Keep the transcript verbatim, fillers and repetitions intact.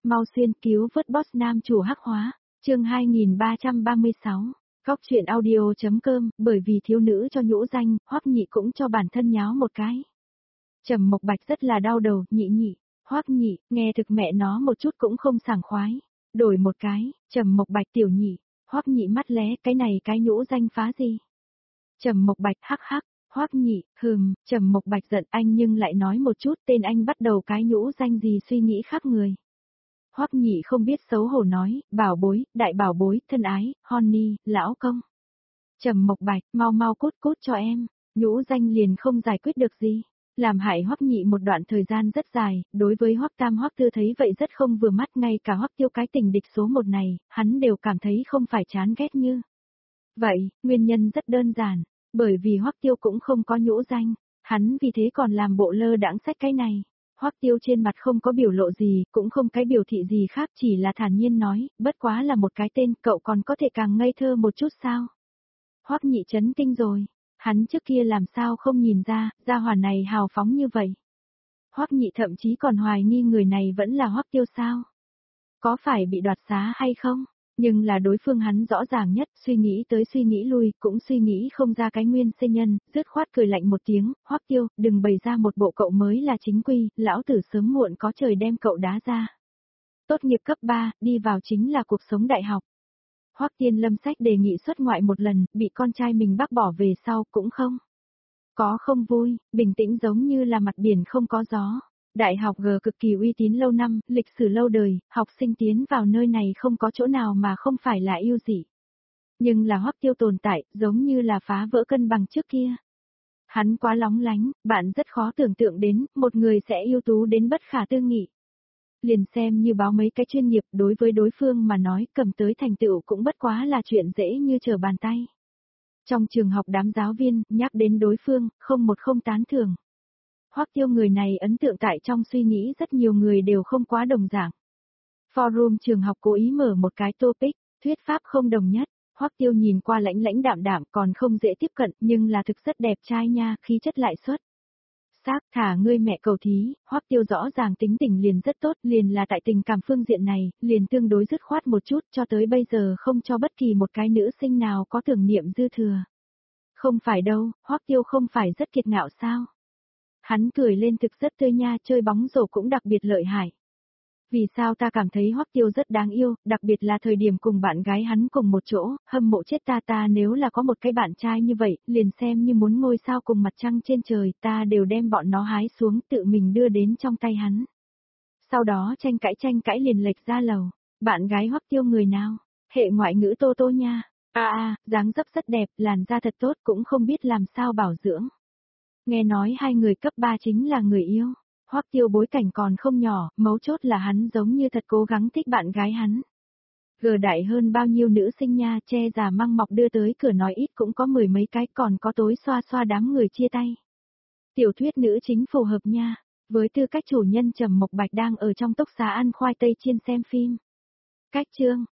mau xuyên cứu vớt boss nam chủ hắc hóa, chương hai nghìn ba trăm ba mươi sáu. Góc truyện audio.com, bởi vì thiếu nữ cho nhũ danh, Hoắc Nhị cũng cho bản thân nháo một cái. Trầm Mộc Bạch rất là đau đầu, nhị nhị, Hoắc Nhị, nghe thực mẹ nó một chút cũng không sảng khoái. Đổi một cái, Trầm Mộc Bạch tiểu nhị, Hoắc Nhị mắt lé, cái này cái nhũ danh phá gì? Trầm Mộc Bạch hắc hắc, Hoắc Nhị, hừm, Trầm Mộc Bạch giận anh nhưng lại nói một chút tên anh bắt đầu cái nhũ danh gì suy nghĩ khác người. Hoắc Nhị không biết xấu hổ nói, bảo bối, đại bảo bối, thân ái, honey, lão công. Trầm Mộc Bạch, mau mau cút cút cho em, nhũ danh liền không giải quyết được gì. Làm hại Hoắc Nhị một đoạn thời gian rất dài, đối với Hoắc Tam Hoắc Tư thấy vậy rất không vừa mắt, ngay cả Hoắc Tiêu cái tình địch số một này, hắn đều cảm thấy không phải chán ghét như. Vậy, nguyên nhân rất đơn giản, bởi vì Hoắc Tiêu cũng không có nhũ danh, hắn vì thế còn làm bộ lơ đãng sách cái này. Hoắc Tiêu trên mặt không có biểu lộ gì, cũng không cái biểu thị gì khác, chỉ là thản nhiên nói, bất quá là một cái tên, cậu còn có thể càng ngây thơ một chút sao? Hoắc Nhị chấn kinh rồi, hắn trước kia làm sao không nhìn ra, gia hỏa này hào phóng như vậy. Hoắc Nhị thậm chí còn hoài nghi người này vẫn là Hoắc Tiêu sao? Có phải bị đoạt xá hay không? Nhưng là đối phương hắn rõ ràng nhất, suy nghĩ tới suy nghĩ lui, cũng suy nghĩ không ra cái nguyên xê nhân, dứt khoát cười lạnh một tiếng, Hoắc Tiêu, đừng bày ra một bộ cậu mới là chính quy, lão tử sớm muộn có trời đem cậu đá ra. Tốt nghiệp cấp ba, đi vào chính là cuộc sống đại học. Hoắc Tiên Lâm sách đề nghị xuất ngoại một lần, bị con trai mình bác bỏ về sau, cũng không. Có không vui, bình tĩnh giống như là mặt biển không có gió. Đại học G cực kỳ uy tín lâu năm, lịch sử lâu đời, học sinh tiến vào nơi này không có chỗ nào mà không phải là ưu dị. Nhưng là Hoắc Tiêu tồn tại, giống như là phá vỡ cân bằng trước kia. Hắn quá lóng lánh, bạn rất khó tưởng tượng đến, một người sẽ ưu tú đến bất khả tư nghị. Liền xem như báo mấy cái chuyên nghiệp, đối với đối phương mà nói, cầm tới thành tựu cũng bất quá là chuyện dễ như trở bàn tay. Trong trường học đám giáo viên, nhắc đến đối phương, không một không tán thưởng. Hoắc Tiêu người này ấn tượng tại trong suy nghĩ rất nhiều người đều không quá đồng dạng. Forum trường học cố ý mở một cái topic, thuyết pháp không đồng nhất. Hoắc Tiêu nhìn qua lãnh lãnh đạm đạm còn không dễ tiếp cận, nhưng là thực rất đẹp trai nha, khí chất lại xuất. Xác, thả ngươi mẹ cầu thí, Hoắc Tiêu rõ ràng tính tình liền rất tốt, liền là tại tình cảm phương diện này, liền tương đối dứt khoát một chút, cho tới bây giờ không cho bất kỳ một cái nữ sinh nào có tưởng niệm dư thừa. Không phải đâu, Hoắc Tiêu không phải rất kiệt ngạo sao? Hắn cười lên thực rất tươi nha, chơi bóng rổ cũng đặc biệt lợi hại. Vì sao ta cảm thấy Hoắc Tiêu rất đáng yêu, đặc biệt là thời điểm cùng bạn gái hắn cùng một chỗ, hâm mộ chết ta ta nếu là có một cái bạn trai như vậy, liền xem như muốn ngôi sao cùng mặt trăng trên trời, ta đều đem bọn nó hái xuống tự mình đưa đến trong tay hắn. Sau đó tranh cãi tranh cãi liền lệch ra lầu, bạn gái Hoắc Tiêu người nào? Hệ ngoại ngữ Tô Tô nha, a a, dáng dấp rất đẹp, làn da thật tốt cũng không biết làm sao bảo dưỡng. Nghe nói hai người cấp ba chính là người yêu. Hoắc Tiêu bối cảnh còn không nhỏ, mấu chốt là hắn giống như thật cố gắng thích bạn gái hắn. Gờ đại hơn bao nhiêu nữ sinh nha, che già măng mọc đưa tới cửa nói ít cũng có mười mấy cái, còn có tối xoa xoa đám người chia tay. Tiểu thuyết nữ chính phù hợp nha, với tư cách chủ nhân Trầm Mộc Bạch đang ở trong túc xá ăn khoai tây chiên xem phim. Cách chương,